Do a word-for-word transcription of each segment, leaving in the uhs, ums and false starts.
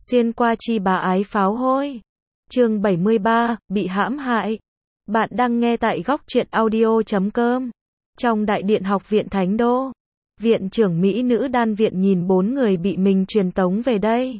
Xuyên qua chi bá ái pháo hôi. Chương bảy mươi ba, bị hãm hại. Bạn đang nghe tại góc truyện audio chấm com. Trong đại điện học viện Thánh Đô, viện trưởng Mỹ nữ đan viện nhìn bốn người bị mình truyền tống về đây.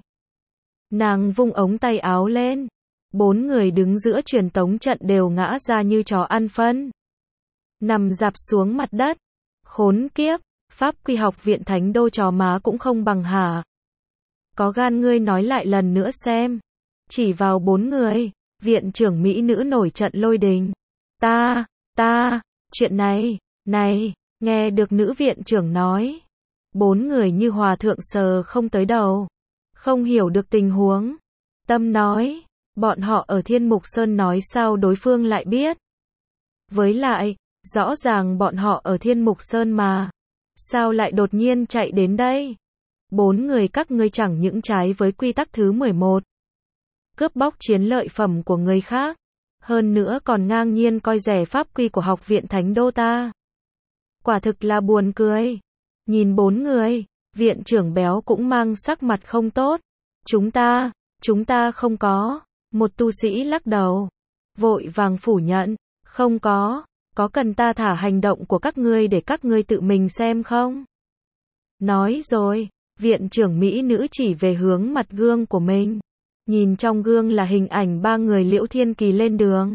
Nàng vung ống tay áo lên. Bốn người đứng giữa truyền tống trận đều ngã ra như chó ăn phân. Nằm rạp xuống mặt đất. Khốn kiếp, pháp quy học viện Thánh Đô chó má cũng không bằng hả? Có gan ngươi nói lại lần nữa xem. Chỉ vào bốn người, viện trưởng Mỹ nữ nổi trận lôi đình. Ta, ta, chuyện này, này, nghe được nữ viện trưởng nói. Bốn người như hòa thượng sờ không tới đầu. Không hiểu được tình huống. Tâm nói, bọn họ ở Thiên Mục Sơn nói sao đối phương lại biết. Với lại, rõ ràng bọn họ ở Thiên Mục Sơn mà. Sao lại đột nhiên chạy đến đây? Bốn người các ngươi chẳng những trái với quy tắc thứ mười một. Cướp bóc chiến lợi phẩm của người khác. Hơn nữa còn ngang nhiên coi rẻ pháp quy của học viện Thánh Đô ta. Quả thực là buồn cười. Nhìn bốn người, viện trưởng béo cũng mang sắc mặt không tốt. Chúng ta, chúng ta không có. Một tu sĩ lắc đầu. Vội vàng phủ nhận. Không có. Có cần ta thả hành động của các ngươi để các ngươi tự mình xem không? Nói rồi, viện trưởng Mỹ nữ chỉ về hướng mặt gương của mình. Nhìn trong gương là hình ảnh ba người Liễu Thiên Kỳ lên đường.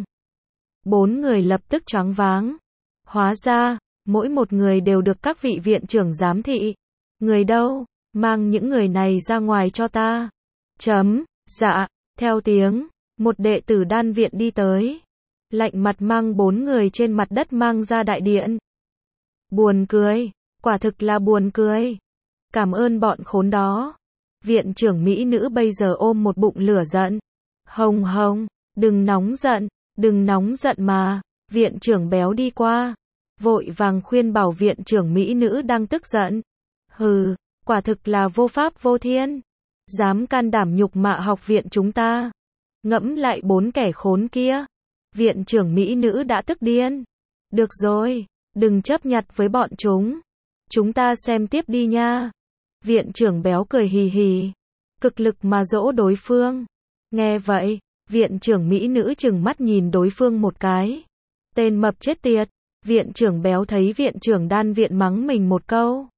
Bốn người lập tức choáng váng. Hóa ra, mỗi một người đều được các vị viện trưởng giám thị. Người đâu? Mang những người này ra ngoài cho ta. Chấm, dạ, theo tiếng, một đệ tử đan viện đi tới. Lạnh mặt mang bốn người trên mặt đất mang ra đại điện. Buồn cười, quả thực là buồn cười. Cảm ơn bọn khốn đó. Viện trưởng Mỹ nữ bây giờ ôm một bụng lửa giận. Hồng hồng, đừng nóng giận, đừng nóng giận mà. Viện trưởng béo đi qua. Vội vàng khuyên bảo viện trưởng Mỹ nữ đang tức giận. Hừ, quả thực là vô pháp vô thiên. Dám can đảm nhục mạ học viện chúng ta. Ngẫm lại bốn kẻ khốn kia. Viện trưởng Mỹ nữ đã tức điên. Được rồi, đừng chấp nhặt với bọn chúng. Chúng ta xem tiếp đi nha. Viện trưởng béo cười hì hì. Cực lực mà dỗ đối phương. Nghe vậy, viện trưởng Mỹ nữ chừng mắt nhìn đối phương một cái. Tên mập chết tiệt. Viện trưởng béo thấy viện trưởng đan viện mắng mình một câu.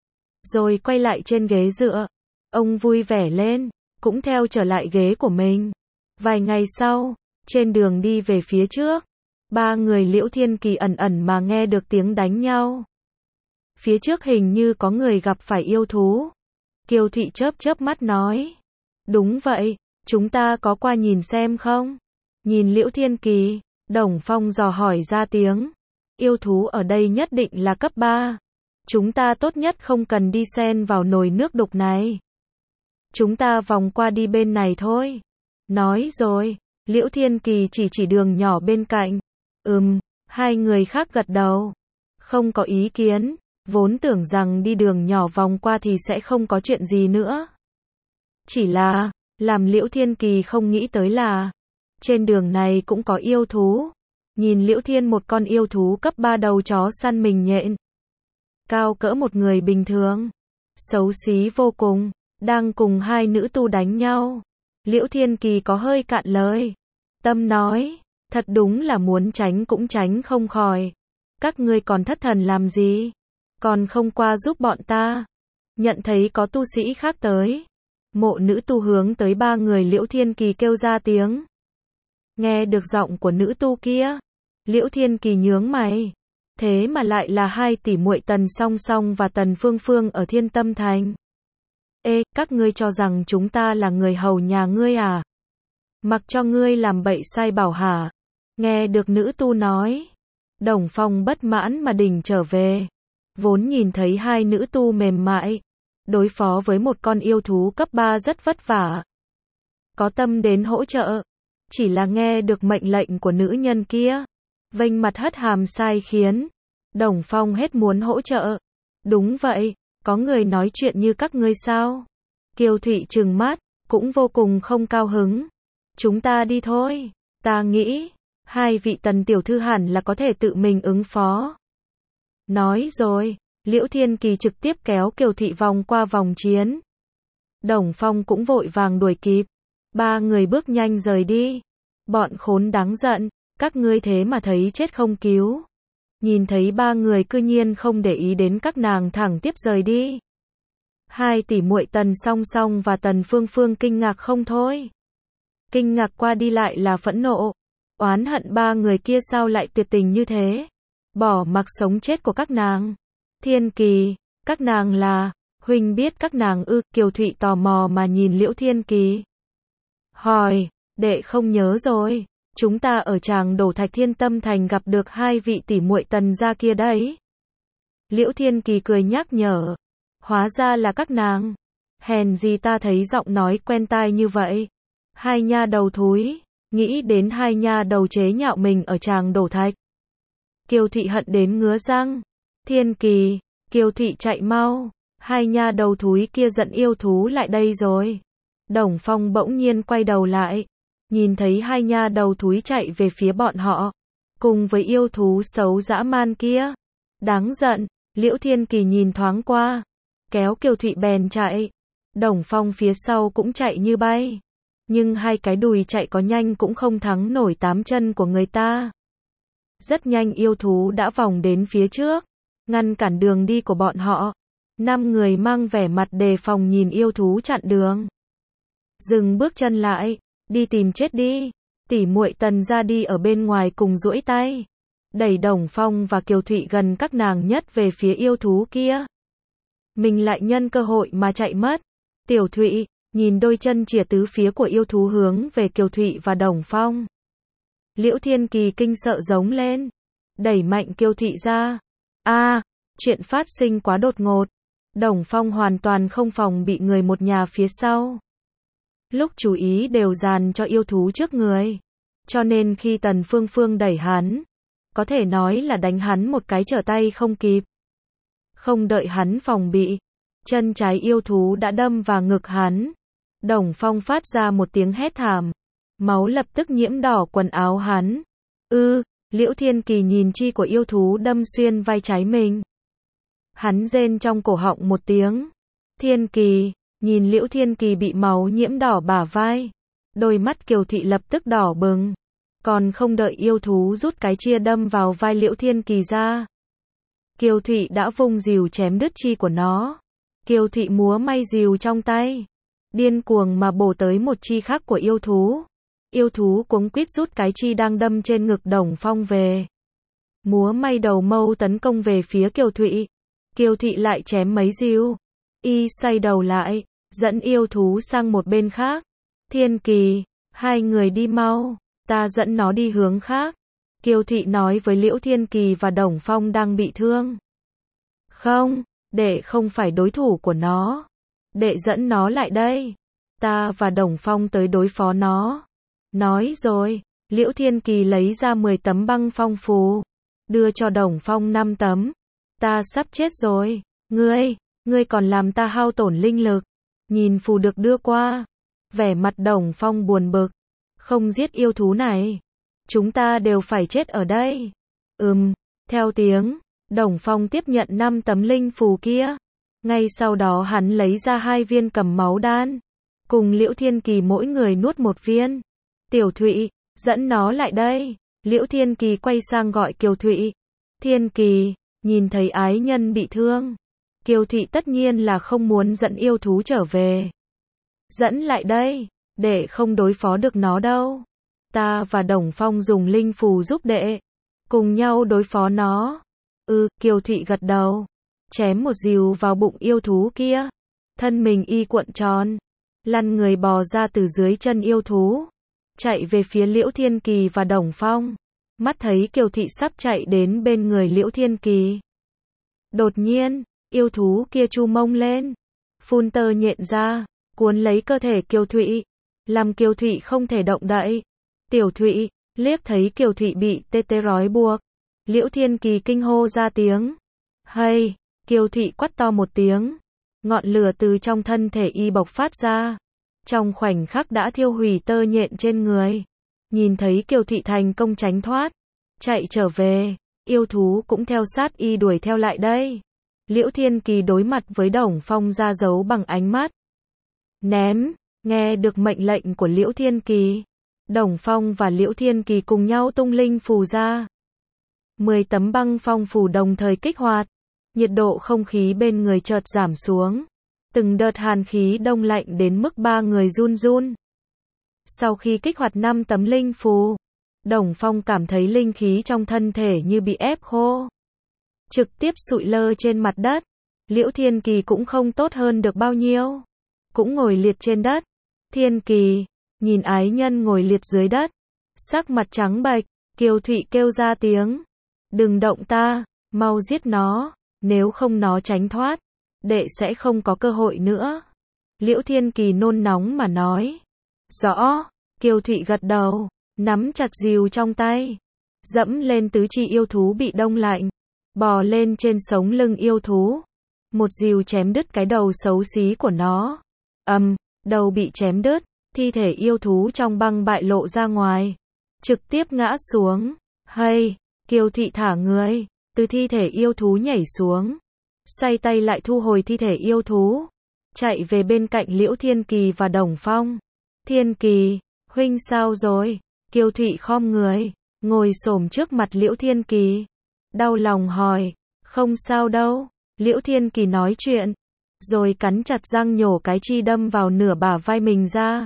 Rồi quay lại trên ghế dựa. Ông vui vẻ lên, cũng theo trở lại ghế của mình. Vài ngày sau, trên đường đi về phía trước, ba người Liễu Thiên Kỳ ẩn ẩn mà nghe được tiếng đánh nhau. Phía trước hình như có người gặp phải yêu thú. Kiều Thị chớp chớp mắt nói. Đúng vậy, chúng ta có qua nhìn xem không? Nhìn Liễu Thiên Kỳ, Đồng Phong dò hỏi ra tiếng. Yêu thú ở đây nhất định là cấp ba. Chúng ta tốt nhất không cần đi xen vào nồi nước đục này. Chúng ta vòng qua đi bên này thôi. Nói rồi, Liễu Thiên Kỳ chỉ chỉ đường nhỏ bên cạnh. Ừm, hai người khác gật đầu. Không có ý kiến, vốn tưởng rằng đi đường nhỏ vòng qua thì sẽ không có chuyện gì nữa. Chỉ là, làm Liễu Thiên Kỳ không nghĩ tới là, trên đường này cũng có yêu thú. Nhìn Liễu Thiên một con yêu thú cấp ba đầu chó săn mình nhện. Cao cỡ một người bình thường. Xấu xí vô cùng, đang cùng hai nữ tu đánh nhau. Liễu Thiên Kỳ có hơi cạn lời. Tâm nói, thật đúng là muốn tránh cũng tránh không khỏi. Các ngươi còn thất thần làm gì? Còn không qua giúp bọn ta. Nhận thấy có tu sĩ khác tới. Mộ nữ tu hướng tới ba người Liễu Thiên Kỳ kêu ra tiếng. Nghe được giọng của nữ tu kia. Liễu Thiên Kỳ nhướng mày. Thế mà lại là hai tỷ muội Tần Song Song và Tần Phương Phương ở Thiên Tâm Thành. Ê, các ngươi cho rằng chúng ta là người hầu nhà ngươi à? Mặc cho ngươi làm bậy sai bảo hả? Nghe được nữ tu nói. Đồng Phong bất mãn mà đình trở về. Vốn nhìn thấy hai nữ tu mềm mại. Đối phó với một con yêu thú cấp ba rất vất vả. Có tâm đến hỗ trợ. Chỉ là nghe được mệnh lệnh của nữ nhân kia. Vênh mặt hất hàm sai khiến. Đồng Phong hết muốn hỗ trợ. Đúng vậy, có người nói chuyện như các ngươi sao? Kiều Thụy trừng mắt, cũng vô cùng không cao hứng. Chúng ta đi thôi. Ta nghĩ, hai vị Tần tiểu thư hẳn là có thể tự mình ứng phó. Nói rồi, Liễu Thiên Kỳ trực tiếp kéo Kiều Thị vòng qua vòng chiến. Đồng Phong cũng vội vàng đuổi kịp. Ba người bước nhanh rời đi. Bọn khốn đáng giận, các ngươi thế mà thấy chết không cứu. Nhìn thấy ba người cư nhiên không để ý đến các nàng thẳng tiếp rời đi. Hai tỷ muội Tần Song Song và Tần Phương Phương kinh ngạc không thôi. Kinh ngạc qua đi lại là phẫn nộ. Oán hận ba người kia sao lại tuyệt tình như thế. Bỏ mặc sống chết của các nàng. Thiên Kỳ, các nàng là, huynh biết các nàng ư? Kiều Thụy tò mò mà nhìn Liễu Thiên Kỳ. Hỏi, đệ không nhớ rồi. Chúng ta ở tràng đổ thạch Thiên Tâm Thành gặp được hai vị tỷ muội Tần gia kia đấy. Liễu Thiên Kỳ cười nhắc nhở. Hóa ra là các nàng. Hèn gì ta thấy giọng nói quen tai như vậy. Hai nha đầu thúi, nghĩ đến hai nha đầu chế nhạo mình ở tràng đổ thạch. Kiều Thụy hận đến ngứa răng. Thiên Kỳ, Kiều Thụy chạy mau. Hai nha đầu thúi kia giận yêu thú lại đây rồi. Đồng Phong bỗng nhiên quay đầu lại. Nhìn thấy hai nha đầu thúi chạy về phía bọn họ. Cùng với yêu thú xấu dã man kia. Đáng giận, Liễu Thiên Kỳ nhìn thoáng qua. Kéo Kiều Thụy bèn chạy. Đồng Phong phía sau cũng chạy như bay. Nhưng hai cái đùi chạy có nhanh cũng không thắng nổi tám chân của người ta. Rất nhanh yêu thú đã vòng đến phía trước. Ngăn cản đường đi của bọn họ. Năm người mang vẻ mặt đề phòng nhìn yêu thú chặn đường. Dừng bước chân lại. Đi tìm chết đi. Tỷ muội Tần ra đi ở bên ngoài cùng duỗi tay. Đẩy Đồng Phong và Kiều Thụy gần các nàng nhất về phía yêu thú kia. Mình lại nhân cơ hội mà chạy mất. Tiểu Thụy, nhìn đôi chân chìa tứ phía của yêu thú hướng về Kiều Thụy và Đồng Phong. Liễu Thiên Kỳ kinh sợ giống lên. Đẩy mạnh Kiều Thụy ra. A, chuyện phát sinh quá đột ngột. Đồng Phong hoàn toàn không phòng bị người một nhà phía sau. Lúc chú ý đều dàn cho yêu thú trước người. Cho nên khi Tần Phương Phương đẩy hắn, có thể nói là đánh hắn một cái trở tay không kịp. Không đợi hắn phòng bị, chân trái yêu thú đã đâm vào ngực hắn. Đồng Phong phát ra một tiếng hét thảm. Máu lập tức nhiễm đỏ quần áo hắn. Ư, Liễu Thiên Kỳ nhìn chi của yêu thú đâm xuyên vai trái mình. Hắn rên trong cổ họng một tiếng. Thiên Kỳ, nhìn Liễu Thiên Kỳ bị máu nhiễm đỏ bả vai. Đôi mắt Kiều Thụy lập tức đỏ bừng. Còn không đợi yêu thú rút cái chia đâm vào vai Liễu Thiên Kỳ ra. Kiều Thụy đã vung rìu chém đứt chi của nó. Kiều Thụy múa may rìu trong tay. Điên cuồng mà bổ tới một chi khác của yêu thú. Yêu thú cuống quýt rút cái chi đang đâm trên ngực Đồng Phong về. Múa may đầu mâu tấn công về phía Kiều Thụy. Kiều Thụy lại chém mấy rìu. Y xoay đầu lại, dẫn yêu thú sang một bên khác. Thiên Kỳ, hai người đi mau, ta dẫn nó đi hướng khác. Kiều Thụy nói với Liễu Thiên Kỳ và Đồng Phong đang bị thương. Không, đệ không phải đối thủ của nó. Đệ dẫn nó lại đây. Ta và Đồng Phong tới đối phó nó. Nói rồi, Liễu Thiên Kỳ lấy ra mười tấm băng phong phù. Đưa cho Đồng Phong năm tấm. Ta sắp chết rồi. Ngươi, ngươi còn làm ta hao tổn linh lực. Nhìn phù được đưa qua. Vẻ mặt Đồng Phong buồn bực. Không giết yêu thú này. Chúng ta đều phải chết ở đây. Ừm, theo tiếng, Đồng Phong tiếp nhận năm tấm linh phù kia. Ngay sau đó hắn lấy ra hai viên cầm máu đan. Cùng Liễu Thiên Kỳ mỗi người nuốt một viên. Tiểu Thụy, dẫn nó lại đây. Liễu Thiên Kỳ quay sang gọi Kiều Thụy. Thiên Kỳ, nhìn thấy ái nhân bị thương. Kiều Thụy tất nhiên là không muốn dẫn yêu thú trở về. Dẫn lại đây, để không đối phó được nó đâu. Ta và Đồng Phong dùng linh phù giúp đệ. Cùng nhau đối phó nó. Ừ, Kiều Thụy gật đầu. Chém một rìu vào bụng yêu thú kia. Thân mình y cuộn tròn. Lăn người bò ra từ dưới chân yêu thú. Chạy về phía Liễu Thiên Kỳ và Đồng Phong. Mắt thấy Kiều Thụy sắp chạy đến bên người Liễu Thiên Kỳ. Đột nhiên, yêu thú kia chu mông lên. Phun tơ nhện ra, cuốn lấy cơ thể Kiều Thụy. Làm Kiều Thụy không thể động đậy. Tiểu Thụy, liếc thấy Kiều Thụy bị tê tê rói buộc. Liễu Thiên Kỳ kinh hô ra tiếng. Hay, Kiều Thụy quát to một tiếng. Ngọn lửa từ trong thân thể y bộc phát ra. Trong khoảnh khắc đã thiêu hủy tơ nhện trên người. Nhìn thấy Kiều Thụy thành công tránh thoát. Chạy trở về, yêu thú cũng theo sát y đuổi theo lại đây. Liễu Thiên Kỳ đối mặt với Đồng Phong ra dấu bằng ánh mắt. ném. Nghe được mệnh lệnh của Liễu Thiên Kỳ, Đồng Phong và Liễu Thiên Kỳ cùng nhau tung linh phù ra. Mười tấm băng phong phù đồng thời kích hoạt, nhiệt độ không khí bên người chợt giảm xuống. Từng đợt hàn khí đông lạnh đến mức ba người run run. Sau khi kích hoạt năm tấm linh phù, Đồng Phong cảm thấy linh khí trong thân thể như bị ép khô, trực tiếp sụi lơ trên mặt đất. Liễu Thiên Kỳ cũng không tốt hơn được bao nhiêu, cũng ngồi liệt trên đất. Thiên Kỳ, nhìn ái nhân ngồi liệt dưới đất, sắc mặt trắng bệch, Kiều Thụy kêu ra tiếng, đừng động ta, mau giết nó, nếu không nó tránh thoát, đệ sẽ không có cơ hội nữa. Liễu Thiên Kỳ nôn nóng mà nói. Rõ, Kiều Thụy gật đầu, nắm chặt rìu trong tay, dẫm lên tứ chi yêu thú bị đông lạnh, bò lên trên sống lưng yêu thú. Một rìu chém đứt cái đầu xấu xí của nó. Ầm, um, đầu bị chém đứt, thi thể yêu thú trong băng bại lộ ra ngoài, trực tiếp ngã xuống. Hay, Kiều Thụy thả người, từ thi thể yêu thú nhảy xuống, xoay tay lại thu hồi thi thể yêu thú, chạy về bên cạnh Liễu Thiên Kỳ và Đồng Phong. Thiên Kỳ, huynh sao rồi? Kiều Thụy khom người, ngồi xổm trước mặt Liễu Thiên Kỳ, đau lòng hỏi. Không sao đâu. Liễu Thiên Kỳ nói chuyện, rồi cắn chặt răng nhổ cái chi đâm vào nửa bả vai mình ra.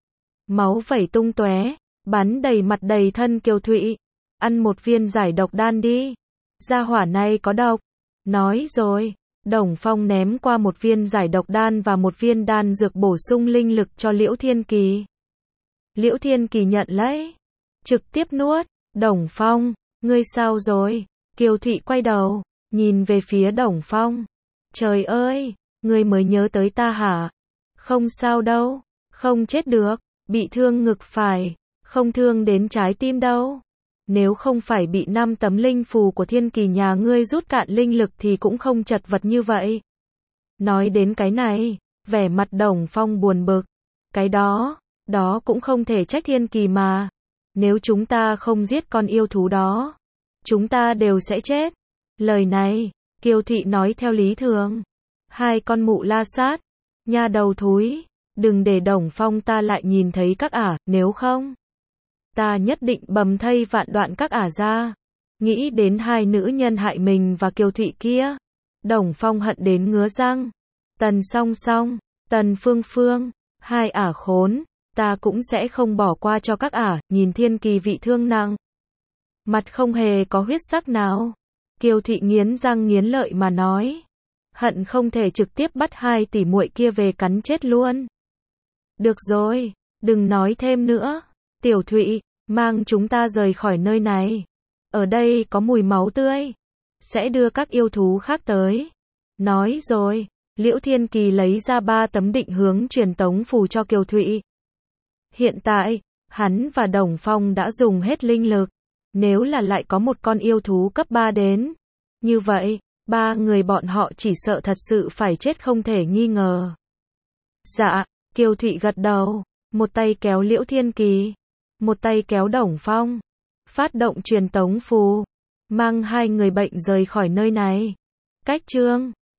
Máu vẩy tung tóe, bắn đầy mặt đầy thân Kiều Thụy. Ăn một viên giải độc đan đi. Gia hỏa này có độc. Nói rồi, Đồng Phong ném qua một viên giải độc đan và một viên đan dược bổ sung linh lực cho Liễu Thiên Kỳ. Liễu Thiên Kỳ nhận lấy, trực tiếp nuốt. Đồng Phong, ngươi sao rồi? Kiều Thụy quay đầu, nhìn về phía Đồng Phong. Trời ơi, ngươi mới nhớ tới ta hả? Không sao đâu, không chết được, bị thương ngực phải, không thương đến trái tim đâu. Nếu không phải bị năm tấm linh phù của Thiên Kỳ nhà ngươi rút cạn linh lực thì cũng không chật vật như vậy. Nói đến cái này, vẻ mặt Đồng Phong buồn bực. Cái đó, đó cũng không thể trách Thiên Kỳ mà. Nếu chúng ta không giết con yêu thú đó, chúng ta đều sẽ chết. Lời này, Kiều Thị nói theo lý thường. Hai con mụ la sát, nha đầu thúi, đừng để Đồng Phong ta lại nhìn thấy các ả, nếu không, ta nhất định bầm thây vạn đoạn các ả ra. Nghĩ đến hai nữ nhân hại mình và Kiều Thụy kia, Đồng Phong hận đến ngứa răng. Tần Song Song, Tần Phương Phương, hai ả khốn, ta cũng sẽ không bỏ qua cho các ả. Nhìn Thiên Kỳ bị thương nặng, mặt không hề có huyết sắc nào, Kiều Thị nghiến răng nghiến lợi mà nói, hận không thể trực tiếp bắt hai tỷ muội kia về cắn chết luôn. Được rồi, đừng nói thêm nữa. Tiểu Thụy, mang chúng ta rời khỏi nơi này. Ở đây có mùi máu tươi, sẽ đưa các yêu thú khác tới. Nói rồi, Liễu Thiên Kỳ lấy ra ba tấm định hướng truyền tống phù cho Kiều Thụy. Hiện tại, hắn và Đồng Phong đã dùng hết linh lực. Nếu là lại có một con yêu thú cấp ba đến, như vậy, ba người bọn họ chỉ sợ thật sự phải chết không thể nghi ngờ. Dạ, Kiều Thụy gật đầu, một tay kéo Liễu Thiên Kỳ, một tay kéo Đồng Phong, phát động truyền tống phù, mang hai người bệnh rời khỏi nơi này. Cách chương